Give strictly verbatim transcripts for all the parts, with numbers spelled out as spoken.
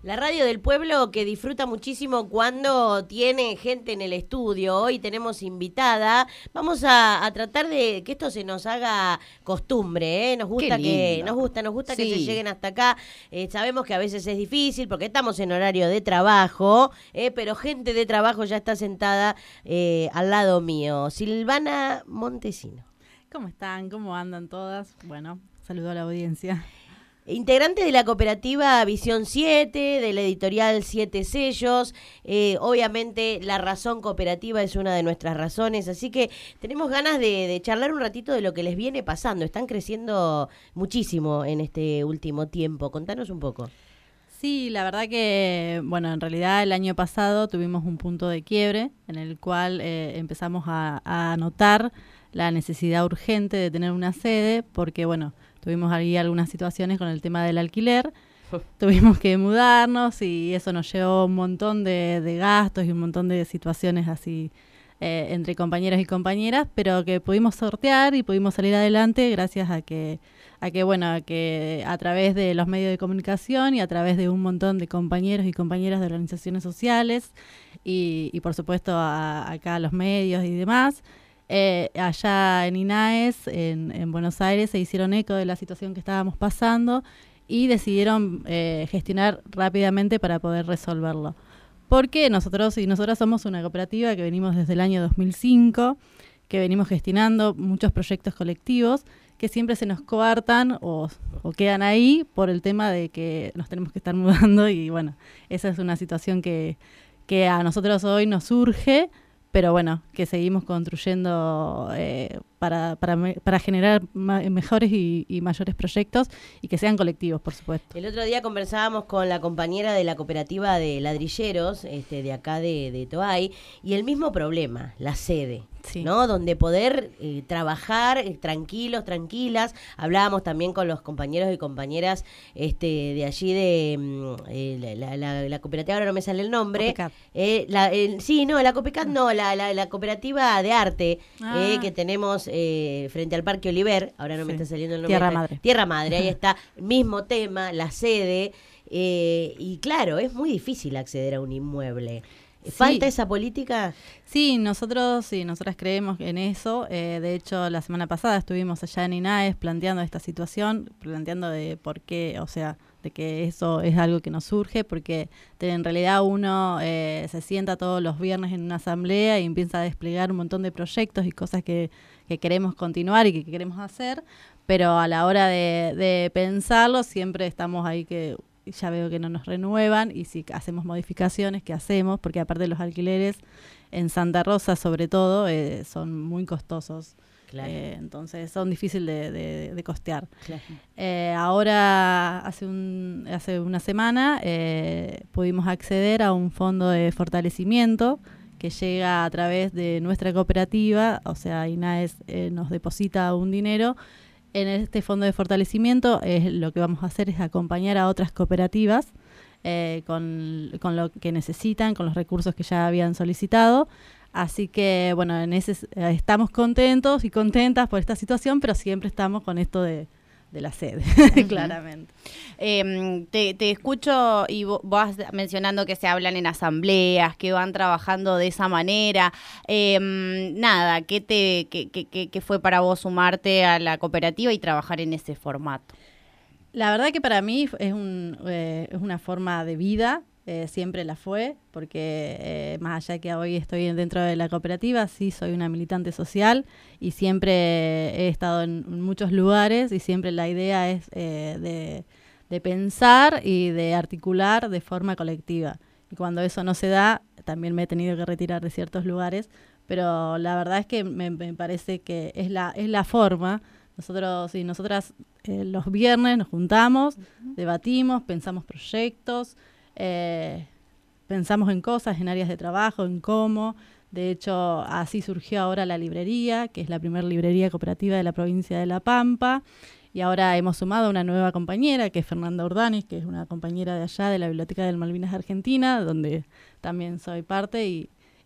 La radio del pueblo que disfruta muchísimo cuando tiene gente en el estudio. Hoy tenemos invitada. Vamos a, a tratar de que esto se nos haga costumbre, ¿eh? Nos gusta que nos gusta, nos gusta sí. que se lleguen hasta acá. Eh, sabemos que a veces es difícil porque estamos en horario de trabajo, eh, pero gente de trabajo ya está sentada eh, al lado mío. Silvana Montesino. ¿Cómo están? ¿Cómo andan todas? Bueno, saludo a la audiencia. Integrante de la cooperativa Visión siete, de la editorial Siete Sellos. Eh, obviamente la razón cooperativa es una de nuestras razones, así que tenemos ganas de, de charlar un ratito de lo que les viene pasando. Están creciendo muchísimo en este último tiempo. Contanos un poco. Sí, la verdad que, bueno, en realidad el año pasado tuvimos un punto de quiebre en el cual eh, empezamos a, a notar la necesidad urgente de tener una sede porque, bueno, tuvimos ahí algunas situaciones con el tema del alquiler, tuvimos que mudarnos y eso nos llevó un montón de, de gastos y un montón de situaciones así eh, entre compañeros y compañeras, pero que pudimos sortear y pudimos salir adelante gracias a que, a que bueno, a que a través de los medios de comunicación y a través de un montón de compañeros y compañeras de organizaciones sociales y, y por supuesto a, acá a los medios y demás. Eh, allá en INAES, en, en Buenos Aires, se hicieron eco de la situación que estábamos pasando y decidieron eh, gestionar rápidamente para poder resolverlo. Porque nosotros y nosotras somos una cooperativa que venimos desde el año dos mil cinco, que venimos gestionando muchos proyectos colectivos que siempre se nos coartan o, o quedan ahí por el tema de que nos tenemos que estar mudando y bueno, esa es una situación que, que a nosotros hoy nos surge, pero bueno, que seguimos construyendo eh, para, para, me, para generar ma- mejores y, y mayores proyectos y que sean colectivos, por supuesto. El otro día conversábamos con la compañera de la cooperativa de ladrilleros, este, de acá de, de Toay, y el mismo problema, la sede. Sí. ¿No? Donde poder eh, trabajar eh, tranquilos, tranquilas. Hablábamos también con los compañeros y compañeras este, de allí de mm, eh, la, la, la cooperativa, ahora no me sale el nombre. Eh, la, el, sí, no, la Copecat no, la, la, la cooperativa de arte ah. eh, que tenemos eh, frente al Parque Oliver, ahora no sí. me está saliendo el nombre. Tierra Madre. Tierra Madre, ahí está, mismo tema, la sede. Eh, y claro, es muy difícil acceder a un inmueble. ¿Falta sí. esa política? Sí, nosotros sí, nosotras creemos en eso. Eh, de hecho, la semana pasada estuvimos allá en INAES planteando esta situación, planteando de por qué, o sea, de que eso es algo que nos surge, porque en realidad uno eh, se sienta todos los viernes en una asamblea y empieza a desplegar un montón de proyectos y cosas que, que queremos continuar y que queremos hacer, pero a la hora de, de pensarlo siempre estamos ahí que... ya veo que no nos renuevan y si hacemos modificaciones, ¿qué hacemos? Porque aparte los alquileres en Santa Rosa sobre todo eh, son muy costosos, claro. eh, entonces son difíciles de, de, de costear. Claro. Eh, ahora hace, un, hace una semana eh, pudimos acceder a un fondo de fortalecimiento que llega a través de nuestra cooperativa, o sea, INAES eh, nos deposita un dinero. En este fondo de fortalecimiento eh, lo que vamos a hacer es acompañar a otras cooperativas eh, con, con lo que necesitan, con los recursos que ya habían solicitado. Así que, bueno, en ese eh, estamos contentos y contentas por esta situación, pero siempre estamos con esto de, de la sede, uh-huh. claramente. Eh, te, te escucho y vos vas mencionando que se hablan en asambleas, que van trabajando de esa manera. Eh, nada, ¿qué, te, qué, qué, ¿qué fue para vos sumarte a la cooperativa y trabajar en ese formato? La verdad que para mí es, un, eh, es una forma de vida. Eh, siempre la fue, porque eh, más allá que hoy estoy dentro de la cooperativa, sí soy una militante social y siempre he estado en, en muchos lugares y siempre la idea es eh, de, de pensar y de articular de forma colectiva. Y cuando eso no se da, también me he tenido que retirar de ciertos lugares, pero la verdad es que me, me parece que es la, es la forma. Nosotros y nosotras eh, los viernes nos juntamos, uh-huh. debatimos, pensamos proyectos, Eh, pensamos en cosas, en áreas de trabajo, en cómo. De hecho, así surgió ahora la librería, que es la primera librería cooperativa de la provincia de La Pampa. Y ahora hemos sumado una nueva compañera, que es Fernanda Urdanis, que es una compañera de allá, de la Biblioteca del Malvinas Argentina, donde también soy parte y,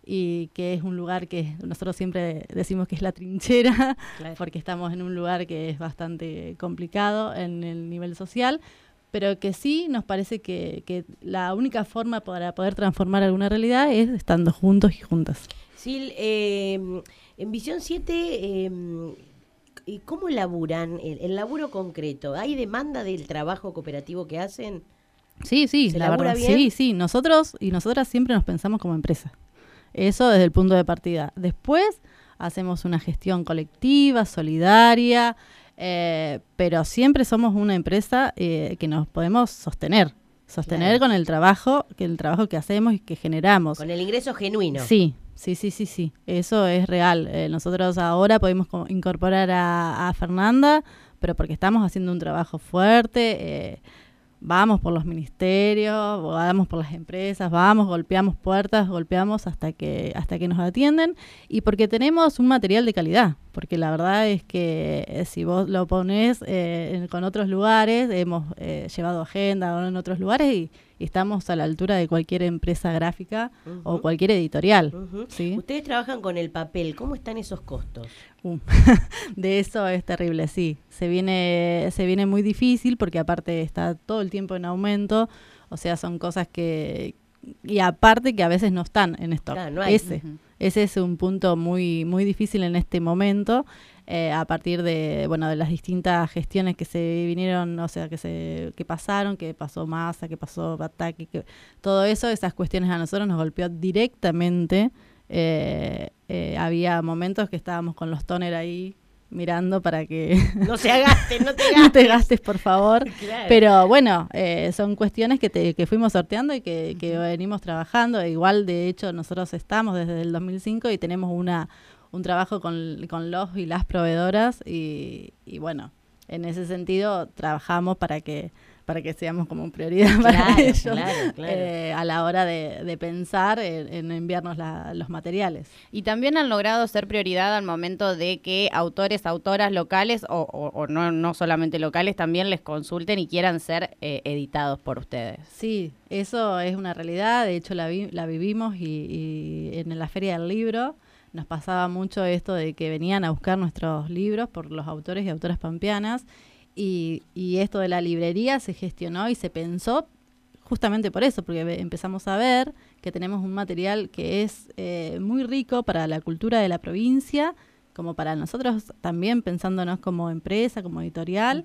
y que es un lugar que nosotros siempre decimos que es la trinchera, claro. porque estamos en un lugar que es bastante complicado en el nivel social. pero que sí nos parece que, que la única forma para poder transformar alguna realidad es estando juntos y juntas. Sí, eh, en Visión siete, eh, ¿cómo laburan el, el laburo concreto? ¿Hay demanda del trabajo cooperativo que hacen? Sí, sí, ¿Se la labura verdad, bien? sí, sí. Nosotros y nosotras siempre nos pensamos como empresa. Eso desde el punto de partida. Después hacemos una gestión colectiva, solidaria, eh, pero siempre somos una empresa eh, que nos podemos sostener. Sostener Claro. con el trabajo, que el trabajo que hacemos y que generamos. Con el ingreso genuino. Sí, sí, sí, sí, sí. Eso es real. Eh, nosotros ahora podemos co- incorporar a, a Fernanda, pero porque estamos haciendo un trabajo fuerte. Eh, vamos por los ministerios, vamos por las empresas, vamos, golpeamos puertas, golpeamos hasta que hasta que nos atienden, y porque tenemos un material de calidad, porque la verdad es que eh, si vos lo ponés eh, en- con otros lugares, hemos eh, llevado agenda en otros lugares y, y estamos a la altura de cualquier empresa gráfica Ujú. o cualquier editorial. Ujú. ¿Sí? Ustedes trabajan con el papel. ¿Cómo están esos costos? Uh, de eso es terrible, sí. Se viene, se viene muy difícil porque aparte está todo el tiempo en aumento, o sea, son cosas que... Y aparte que a veces no están en stock. Claro, no hay. Ese, Ujú. ese es un punto muy, muy difícil en este momento, eh, a partir de, bueno, de las distintas gestiones que se vinieron, o sea, que se que pasaron, que pasó Massa, que pasó Bataki, que todo eso, esas cuestiones a nosotros nos golpeó directamente. Eh, eh, había momentos que estábamos con los tóner ahí mirando para que No se agasten, no te no gastes. te gastes, por favor. Claro. Pero bueno, eh, son cuestiones que, te, que fuimos sorteando y que, que venimos trabajando. Igual, de hecho, nosotros estamos desde el dos mil cinco y tenemos una un trabajo con, con los y las proveedoras y, y bueno, en ese sentido trabajamos para que para que seamos como prioridad para Claro, ellos claro, claro. eh, a la hora de, de pensar en, en enviarnos la- los materiales. Y también han logrado ser prioridad al momento de que autores, autoras locales o, o- o no, no solamente locales también les consulten y quieran ser eh, editados por ustedes. Sí, eso es una realidad, de hecho la, vi- la vivimos y, y en la Feria del Libro nos pasaba mucho esto de que venían a buscar nuestros libros por los autores y autoras pampeanas y, y esto de la librería se gestionó y se pensó justamente por eso, porque ve- empezamos a ver que tenemos un material que es eh, muy rico para la cultura de la provincia, como para nosotros también pensándonos como empresa, como editorial.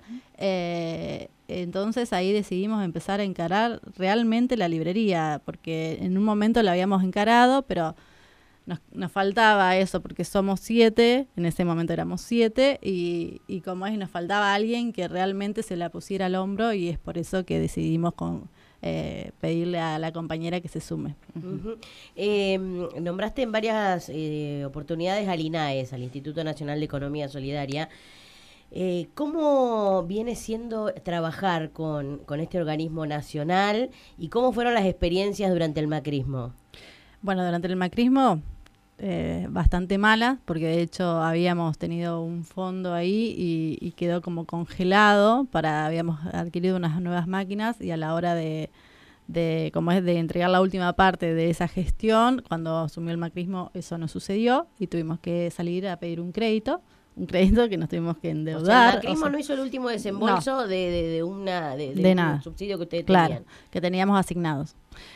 Eh, entonces ahí decidimos empezar a encarar realmente la librería, porque en un momento la habíamos encarado, pero nos, nos faltaba eso, porque somos siete, en ese momento éramos siete, y, y como es, nos faltaba alguien que realmente se la pusiera al hombro, y es por eso que decidimos con, eh, pedirle a la compañera que se sume. Ujú. Eh, nombraste en varias eh, oportunidades al INAES, al Instituto Nacional de Economía Solidaria. Eh, ¿Cómo viene siendo trabajar con, con este organismo nacional y cómo fueron las experiencias durante el macrismo? Bueno, durante el macrismo, eh, bastante mala, porque de hecho habíamos tenido un fondo ahí y, y quedó como congelado para, habíamos adquirido unas nuevas máquinas y a la hora de, de, como es de entregar la última parte de esa gestión, cuando asumió el macrismo eso no sucedió y tuvimos que salir a pedir un crédito, un crédito que nos tuvimos que O sea, endeudar. el macrismo o sea, no hizo el último desembolso de, de, de una de, de De un nada. subsidio que ustedes Claro, tenían. que teníamos asignados.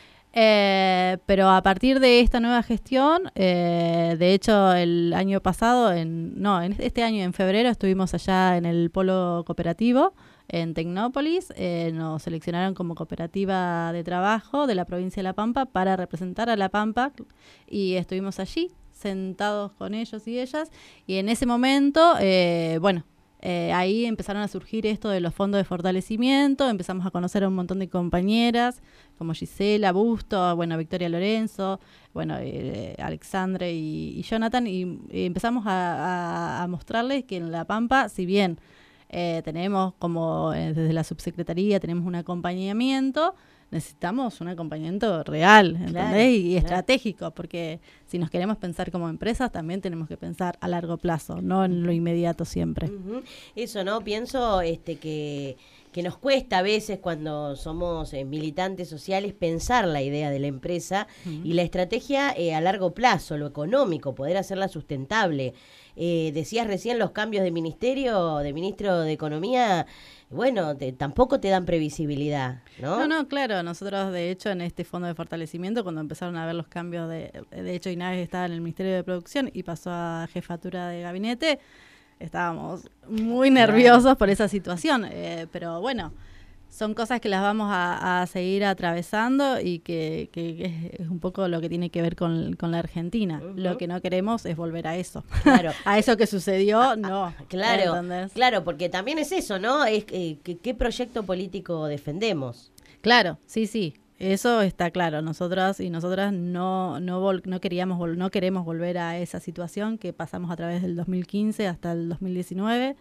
Eh, pero a partir de esta nueva gestión, eh, de hecho el año pasado, en, no, en este año en febrero estuvimos allá en el polo cooperativo en Tecnópolis, eh, nos seleccionaron como cooperativa de trabajo de la provincia de La Pampa para representar a La Pampa y estuvimos allí sentados con ellos y ellas y en ese momento, eh, bueno, Eh, ahí empezaron a surgir esto de los fondos de fortalecimiento, empezamos a conocer a un montón de compañeras, como Gisela Busto, bueno, Victoria Lorenzo, bueno, eh, Alexandre y, y Jonathan, y, y empezamos a, a, a mostrarles que en La Pampa, si bien eh, tenemos como eh, desde la subsecretaría, tenemos un acompañamiento, necesitamos un acompañamiento real, ¿entendés? Claro, y, y claro. estratégico, porque si nos queremos pensar como empresas, también tenemos que pensar a largo plazo, no en lo inmediato siempre. Ujú. Eso, ¿no? Pienso este que, que nos cuesta a veces cuando somos eh, militantes sociales pensar la idea de la empresa uh-huh. y la estrategia eh, a largo plazo, lo económico, poder hacerla sustentable. Eh, decías recién los cambios de ministerio, de ministro de Economía, bueno, te, tampoco te dan previsibilidad, ¿no? No, no, claro, nosotros de hecho en este fondo de fortalecimiento, cuando empezaron a ver los cambios, de de hecho Inés estaba en el Ministerio de Producción y pasó a jefatura de gabinete, estábamos muy nerviosos claro. por esa situación, eh, pero bueno, son cosas que las vamos a, a seguir atravesando y que, que es un poco lo que tiene que ver con, con la Argentina. Uh-huh. Lo que no queremos es volver a eso. Claro. A eso que sucedió, no. Claro, claro, porque también es eso, ¿no? Es eh, que, ¿qué proyecto político defendemos? Claro, sí, sí. Eso está claro. Nosotras y nosotras no no vol- no queríamos vol- no queremos volver a esa situación que pasamos a través del dos mil quince hasta el dos mil diecinueve.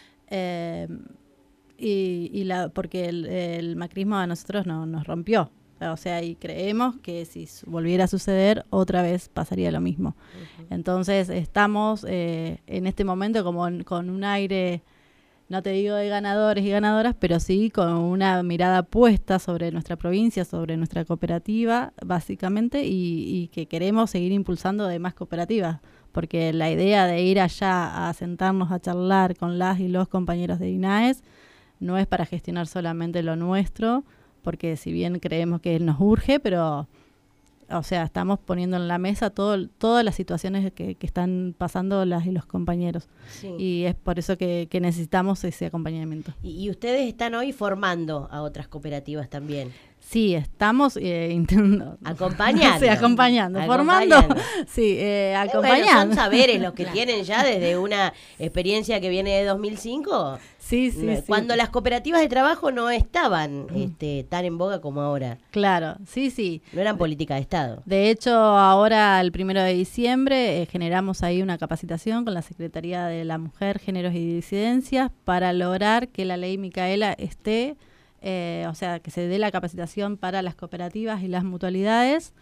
Eh, Y, y la porque el, el macrismo a nosotros no, nos rompió. O sea, y creemos que si volviera a suceder, otra vez pasaría lo mismo. Uh-huh. Entonces, estamos eh, en este momento como en, con un aire, no te digo de ganadores y ganadoras, pero sí con una mirada puesta sobre nuestra provincia, sobre nuestra cooperativa, básicamente, y, y que queremos seguir impulsando de más cooperativas. Porque la idea de ir allá a sentarnos a charlar con las y los compañeros de INAES no es para gestionar solamente lo nuestro, porque si bien creemos que nos urge, pero, o sea, estamos poniendo en la mesa todo, todas las situaciones que, que están pasando las y los compañeros. Sí. Y es por eso que, que necesitamos ese acompañamiento. Y, y ustedes están hoy formando a otras cooperativas también. Sí, estamos eh, intentando... Acompañando. Sí, acompañando, acompañando. formando. Sí, eh, acompañando. Bueno, son saberes los que claro. tienen ya desde una experiencia que viene de dos mil cinco. Sí, sí, sí. Cuando las cooperativas de trabajo no estaban mm. este, tan en boga como ahora. Claro, sí, sí. No eran política de Estado. De hecho, ahora el primero de diciembre eh, generamos ahí una capacitación con la Secretaría de la Mujer, Géneros y Disidencias para lograr que la ley Micaela esté... Eh, o sea, que se dé la capacitación para las cooperativas y las mutualidades,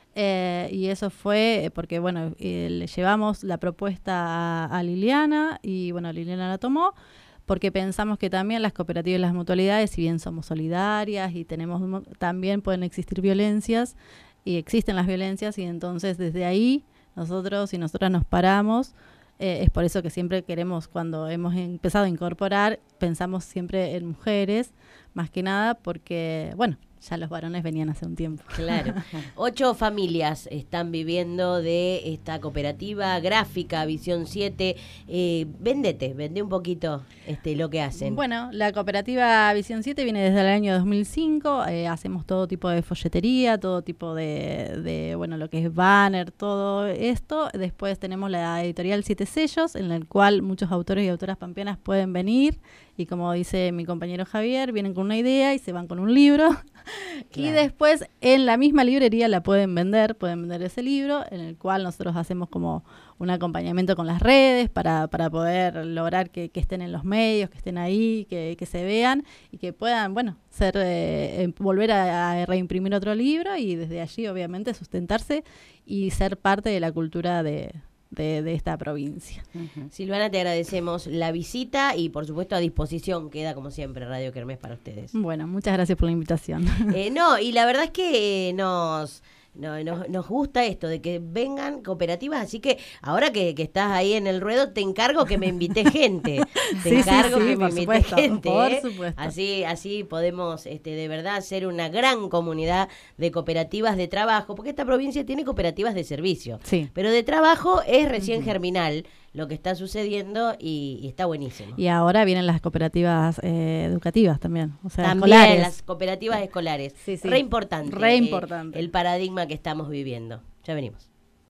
eh, y eso fue porque, bueno, eh, le llevamos la propuesta a, a Liliana, y bueno, Liliana la tomó, porque pensamos que también las cooperativas y las mutualidades, si bien somos solidarias y tenemos, también pueden existir violencias, y existen las violencias, y entonces desde ahí nosotros y nosotras nos paramos. Eh, es por eso que siempre queremos, cuando hemos empezado a incorporar, pensamos siempre en mujeres, más que nada porque, bueno, ya los varones venían hace un tiempo. Claro. Ocho familias están viviendo de esta cooperativa gráfica Visión siete. Eh, vendete, vende un poquito este, lo que hacen. Bueno, la cooperativa Visión siete viene desde el año dos mil cinco. Eh, hacemos todo tipo de folletería, todo tipo de, de, bueno, lo que es banner, todo esto. Después tenemos la editorial Siete Sellos, en la cual muchos autores y autoras pampeanas pueden venir. Y como dice mi compañero Javier, vienen con una idea y se van con un libro. Claro. Y después en la misma librería la pueden vender, pueden vender ese libro, en el cual nosotros hacemos como un acompañamiento con las redes para, para poder lograr que, que estén en los medios, que estén ahí, que, que se vean y que puedan, bueno, ser eh, volver a, a reimprimir otro libro y desde allí obviamente sustentarse y ser parte de la cultura de... De, de esta provincia. Uh-huh. Silvana, te agradecemos la visita y por supuesto a disposición queda como siempre Radio Kermés para ustedes. Bueno, muchas gracias por la invitación. Eh, no, y la verdad es que eh, nos... No, nos, nos gusta esto de que vengan cooperativas, así que ahora que, que estás ahí en el ruedo, te encargo que me invite gente. Te sí, encargo sí, sí, que me invite supuesto, gente. Por ¿eh? supuesto. Así, así podemos este, de verdad ser una gran comunidad de cooperativas de trabajo, porque esta provincia tiene cooperativas de servicio, sí. pero de trabajo es recién uh-huh. germinal lo que está sucediendo y, y está buenísimo. Y ahora vienen las cooperativas eh, educativas también, o sea, también escolares. Las cooperativas escolares. Sí, sí. Re importante. Re importante. Eh, el paradigma que estamos viviendo. Ya venimos.